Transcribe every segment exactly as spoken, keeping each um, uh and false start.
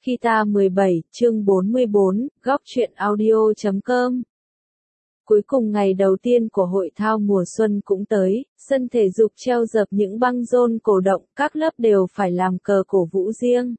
Kita mười bảy, chương bốn mươi bốn, góc truyện audio chấm com. Cuối cùng ngày đầu tiên của hội thao mùa xuân cũng tới, sân thể dục treo dập những băng rôn cổ động, các lớp đều phải làm cờ cổ vũ riêng.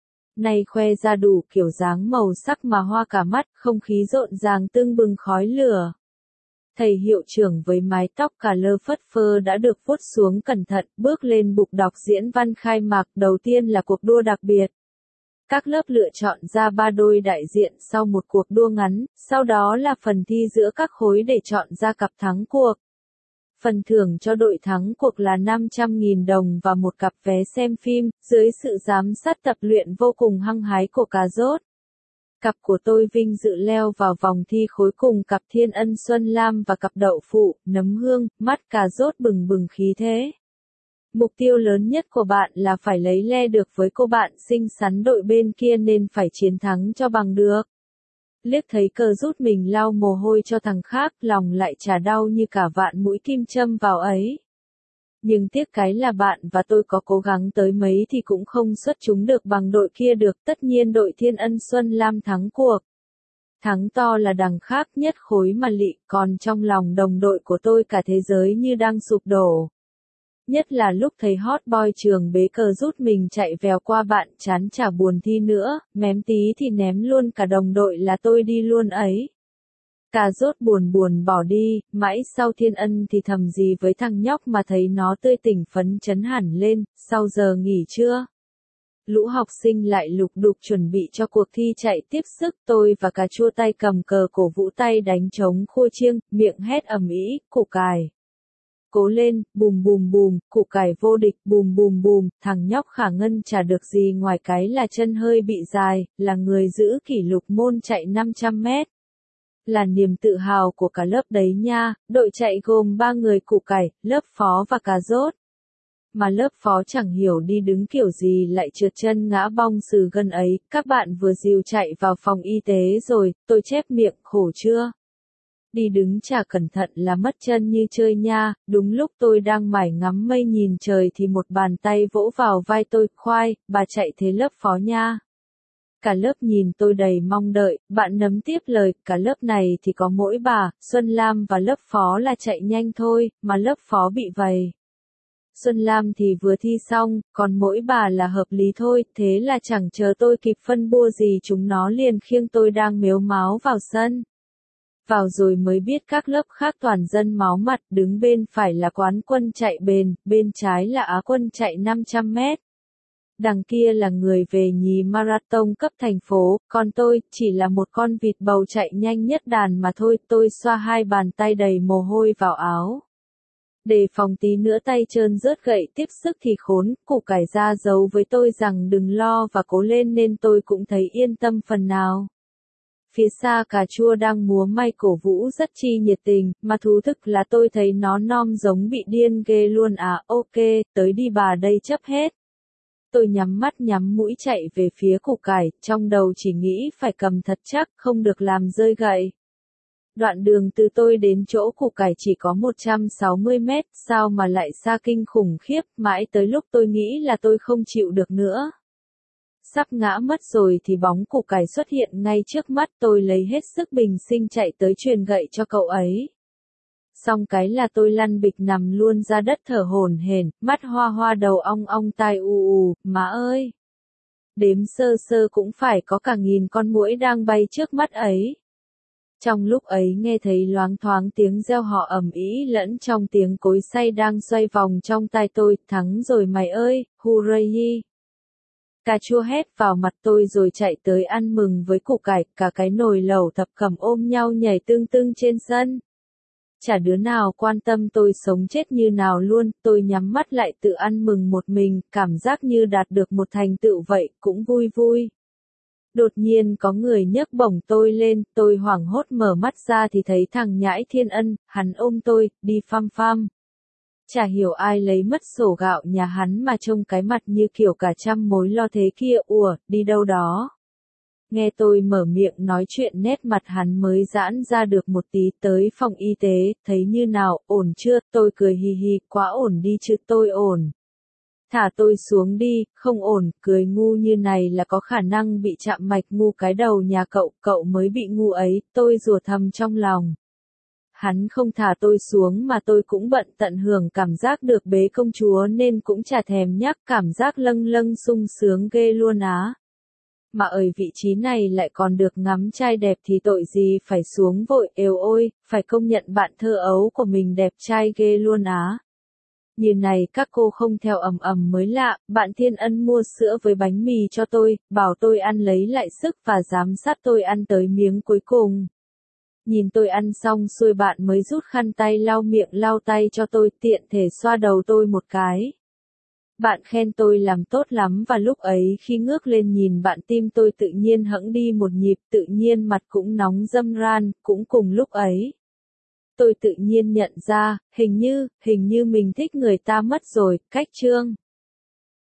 Này khoe ra đủ kiểu dáng màu sắc mà hoa cả mắt, không khí rộn ràng tưng bừng khói lửa. Thầy hiệu trưởng với mái tóc cà lơ phất phơ đã được vuốt xuống cẩn thận, bước lên bục đọc diễn văn khai mạc. Đầu tiên là cuộc đua đặc biệt. Các lớp lựa chọn ra ba đôi đại diện sau một cuộc đua ngắn, sau đó là phần thi giữa các khối để chọn ra cặp thắng cuộc. Phần thưởng cho đội thắng cuộc là năm trăm nghìn đồng và một cặp vé xem phim, dưới sự giám sát tập luyện vô cùng hăng hái của Cà Rốt. Cặp của tôi vinh dự leo vào vòng thi cuối cùng, cặp Thiên Ân Xuân Lam và cặp Đậu Phụ, Nấm Hương, mắt Cà Rốt bừng bừng khí thế. Mục tiêu lớn nhất của bạn là phải lấy le được với cô bạn xinh xắn đội bên kia nên phải chiến thắng cho bằng được. Liếc thấy Cờ rút mình lau mồ hôi cho thằng khác, lòng lại chả đau như cả vạn mũi kim châm vào ấy. Nhưng tiếc cái là bạn và tôi có cố gắng tới mấy thì cũng không xuất chúng được bằng đội kia được, tất nhiên đội Thiên Ân Xuân Lam thắng cuộc. Thắng to là đằng khác nhất khối mà lị, còn trong lòng đồng đội của tôi cả thế giới như đang sụp đổ. Nhất là lúc thấy hot boy trường bế Cờ rút mình chạy vèo qua bạn, chán chả buồn thi nữa, mém tí thì ném luôn cả đồng đội là tôi đi luôn ấy. Cà Rốt buồn buồn bỏ đi, mãi sau Thiên Ân thì thầm gì với thằng nhóc mà thấy nó tươi tỉnh phấn chấn hẳn lên. Sau giờ nghỉ trưa, lũ học sinh lại lục đục chuẩn bị cho cuộc thi chạy tiếp sức. Tôi và Cà Chua tay cầm cờ cổ vũ tay đánh trống khua chiêng, miệng hét ầm ĩ, Củ Cải cố lên, bùm bùm bùm, Củ Cải vô địch, bùm bùm bùm. Thằng nhóc Khả Ngân chả được gì ngoài cái là chân hơi bị dài, là người giữ kỷ lục môn chạy năm trăm mét. Là niềm tự hào của cả lớp đấy nha. Đội chạy gồm ba người: Củ Cải, lớp phó và Cà Rốt. Mà lớp phó chẳng hiểu đi đứng kiểu gì lại trượt chân ngã bong sừ gân ấy. Các bạn vừa dìu chạy vào phòng y tế rồi, tôi chép miệng, khổ chưa? Đi đứng chả cẩn thận là mất chân như chơi nha. Đúng lúc tôi đang mải ngắm mây nhìn trời thì một bàn tay vỗ vào vai tôi, khoai, bà chạy thế lớp phó nha. Cả lớp nhìn tôi đầy mong đợi, bạn Nấm tiếp lời, cả lớp này thì có mỗi bà, Xuân Lam và lớp phó là chạy nhanh thôi, mà lớp phó bị vầy. Xuân Lam thì vừa thi xong, còn mỗi bà là hợp lý thôi, thế là chẳng chờ tôi kịp phân bua gì chúng nó liền khiêng tôi đang mếu máo vào sân. Vào rồi mới biết các lớp khác toàn dân máu mặt, đứng bên phải là quán quân chạy bền, bên trái là Á quân chạy năm trăm mét. Đằng kia là người về nhì marathon cấp thành phố, còn tôi, chỉ là một con vịt bầu chạy nhanh nhất đàn mà thôi. Tôi xoa hai bàn tay đầy mồ hôi vào áo. Để phòng tí nữa tay trơn rớt gậy tiếp sức thì khốn. Củ Cải ra giấu với tôi rằng đừng lo và cố lên nên tôi cũng thấy yên tâm phần nào. Phía xa Cà Chua đang múa may cổ vũ rất chi nhiệt tình, mà thú thực là tôi thấy nó nom giống bị điên ghê luôn à. Ok, tới đi bà đây chấp hết. Tôi nhắm mắt nhắm mũi chạy về phía Củ Cải, trong đầu chỉ nghĩ phải cầm thật chắc, không được làm rơi gậy. Đoạn đường từ tôi đến chỗ Củ Cải chỉ có một trăm sáu mươi mét, sao mà lại xa kinh khủng khiếp, mãi tới lúc tôi nghĩ là tôi không chịu được nữa. Sắp ngã mất rồi thì bóng Củ Cải xuất hiện ngay trước mắt, tôi lấy hết sức bình sinh chạy tới truyền gậy cho cậu ấy. Xong cái là tôi lăn bịch nằm luôn ra đất thở hổn hển, mắt hoa hoa đầu ong ong tai ù ù, má ơi. Đếm sơ sơ cũng phải có cả nghìn con muỗi đang bay trước mắt ấy. Trong lúc ấy nghe thấy loáng thoáng tiếng reo hò ầm ĩ lẫn trong tiếng cối xay đang xoay vòng trong tai tôi, thắng rồi mày ơi, hooray. Cà Chua hét vào mặt tôi rồi chạy tới ăn mừng với Củ Cải, cả cái nồi lẩu thập cẩm ôm nhau nhảy tưng tưng trên sân. Chả đứa nào quan tâm tôi sống chết như nào luôn, tôi nhắm mắt lại tự ăn mừng một mình, cảm giác như đạt được một thành tựu vậy, cũng vui vui. Đột nhiên có người nhấc bổng tôi lên, tôi hoảng hốt mở mắt ra thì thấy thằng nhãi Thiên Ân, hắn ôm tôi, đi phăm phăm. Chả hiểu ai lấy mất sổ gạo nhà hắn mà trông cái mặt như kiểu cả trăm mối lo thế kia, ủa, đi đâu đó. Nghe tôi mở miệng nói chuyện nét mặt hắn mới giãn ra được một tí. Tới phòng y tế, thấy như nào, ổn chưa, tôi cười hì hì, quá ổn đi chứ, tôi ổn. Thả tôi xuống đi, không ổn, cười ngu như này là có khả năng bị chạm mạch ngu cái đầu nhà cậu, cậu mới bị ngu ấy, tôi rủa thầm trong lòng. Hắn không thả tôi xuống mà tôi cũng bận tận hưởng cảm giác được bế công chúa nên cũng chả thèm nhắc, cảm giác lâng lâng sung sướng ghê luôn á. Mà ở vị trí này lại còn được ngắm trai đẹp thì tội gì phải xuống vội, ều ôi, phải công nhận bạn thơ ấu của mình đẹp trai ghê luôn á. Như này các cô không theo ầm ầm mới lạ, bạn Thiên Ân mua sữa với bánh mì cho tôi, bảo tôi ăn lấy lại sức và giám sát tôi ăn tới miếng cuối cùng. Nhìn tôi ăn xong xuôi bạn mới rút khăn tay lau miệng lau tay cho tôi, tiện thể xoa đầu tôi một cái. Bạn khen tôi làm tốt lắm và lúc ấy khi ngước lên nhìn bạn tim tôi tự nhiên hẫng đi một nhịp, tự nhiên mặt cũng nóng râm ran, cũng cùng lúc ấy. Tôi tự nhiên nhận ra, hình như, hình như mình thích người ta mất rồi, cách chương.